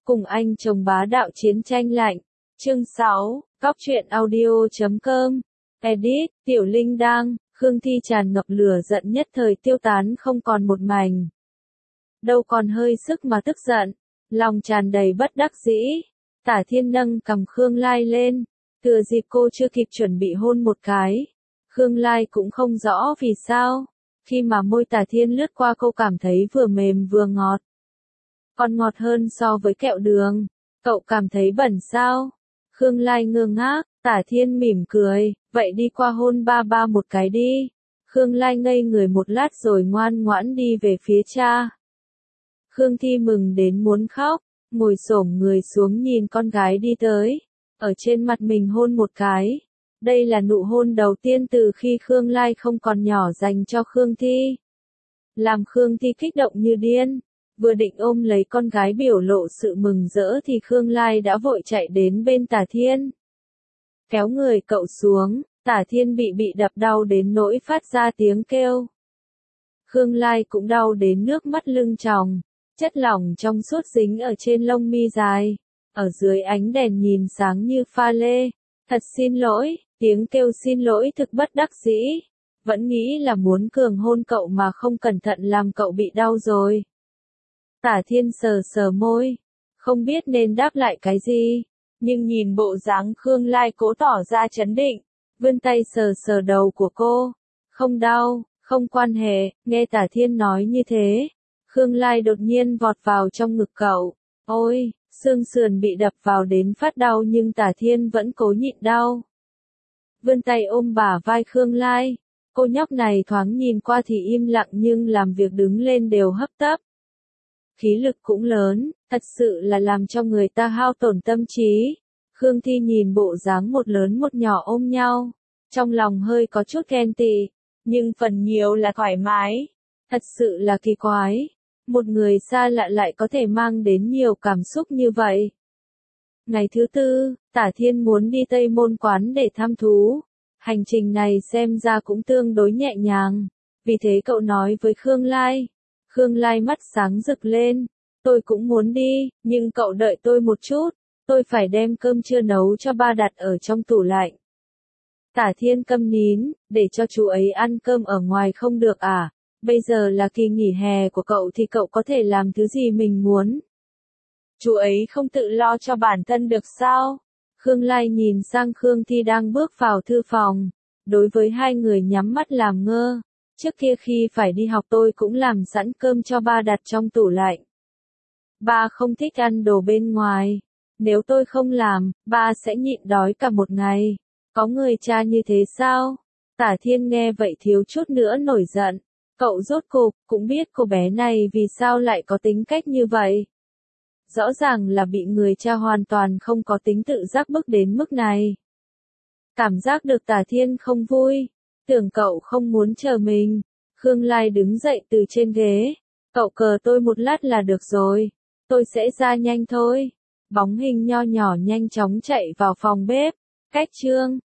Cùng anh chồng bá đạo chiến tranh lạnh. Chương 6, Cóc truyện audio.com. Edit, Tiểu Linh đang, Khương Thi tràn ngập lửa giận nhất thời tiêu tán không còn một mảnh. Đâu còn hơi sức mà tức giận, lòng tràn đầy bất đắc dĩ. Tả Thiên nâng cầm Khương Lai lên, thừa dịp cô chưa kịp chuẩn bị hôn một cái. Khương Lai cũng không rõ vì sao, khi mà môi Tả Thiên lướt qua cô cảm thấy vừa mềm vừa ngọt. Còn ngọt hơn so với kẹo đường. Cậu cảm thấy bẩn sao? Khương Lai ngơ ngác, Tả Thiên mỉm cười, vậy đi qua hôn ba một cái đi. Khương Lai ngây người một lát rồi ngoan ngoãn đi về phía cha. Khương Thi mừng đến muốn khóc, ngồi xổm người xuống nhìn con gái đi tới, ở trên mặt mình hôn một cái. Đây là nụ hôn đầu tiên từ khi Khương Lai không còn nhỏ dành cho Khương Thi. Làm Khương Thi kích động như điên. Vừa định ôm lấy con gái biểu lộ sự mừng rỡ thì Khương Lai đã vội chạy đến bên Tả Thiên. Kéo người cậu xuống, Tả Thiên bị đập đau đến nỗi phát ra tiếng kêu. Khương Lai cũng đau đến nước mắt lưng tròng, chất lỏng trong suốt dính ở trên lông mi dài, ở dưới ánh đèn nhìn sáng như pha lê. Thật xin lỗi, tiếng kêu xin lỗi thực bất đắc dĩ, vẫn nghĩ là muốn cường hôn cậu mà không cẩn thận làm cậu bị đau rồi. Tả Thiên sờ sờ môi, không biết nên đáp lại cái gì, nhưng nhìn bộ dáng Khương Lai cố tỏ ra trấn định, vươn tay sờ sờ đầu của cô. Không đau, không quan hệ, nghe Tả Thiên nói như thế. Khương Lai đột nhiên vọt vào trong ngực cậu. Ôi, xương sườn bị đập vào đến phát đau nhưng Tả Thiên vẫn cố nhịn đau. Vươn tay ôm bả vai Khương Lai. Cô nhóc này thoáng nhìn qua thì im lặng nhưng làm việc đứng lên đều hấp tấp. Khí lực cũng lớn, thật sự là làm cho người ta hao tổn tâm trí. Khương Thi nhìn bộ dáng một lớn một nhỏ ôm nhau, trong lòng hơi có chút ghen tị, nhưng phần nhiều là thoải mái. Thật sự là kỳ quái, một người xa lạ lại có thể mang đến nhiều cảm xúc như vậy. Ngày thứ tư, Tả Thiên muốn đi Tây Môn Quán để thăm thú. Hành trình này xem ra cũng tương đối nhẹ nhàng, vì thế cậu nói với Khương Lai. Khương Lai mắt sáng rực lên, tôi cũng muốn đi, nhưng cậu đợi tôi một chút, tôi phải đem cơm trưa nấu cho ba đặt ở trong tủ lạnh. Tả Thiên câm nín, để cho chú ấy ăn cơm ở ngoài không được à, bây giờ là kỳ nghỉ hè của cậu thì cậu có thể làm thứ gì mình muốn. Chú ấy không tự lo cho bản thân được sao? Khương Lai nhìn sang Khương Thi đang bước vào thư phòng, đối với hai người nhắm mắt làm ngơ. Trước kia khi phải đi học tôi cũng làm sẵn cơm cho ba đặt trong tủ lạnh. Ba không thích ăn đồ bên ngoài. Nếu tôi không làm, ba sẽ nhịn đói cả một ngày. Có người cha như thế sao? Tả Thiên nghe vậy thiếu chút nữa nổi giận. Cậu rốt cuộc cũng biết cô bé này vì sao lại có tính cách như vậy. Rõ ràng là bị người cha hoàn toàn không có tính tự giác bức đến mức này. Cảm giác được Tả Thiên không vui. Tưởng cậu không muốn chờ mình. Khương Lai đứng dậy từ trên ghế. Cậu cờ tôi một lát là được rồi. Tôi sẽ ra nhanh thôi. Bóng hình nho nhỏ nhanh chóng chạy vào phòng bếp. Cách chương.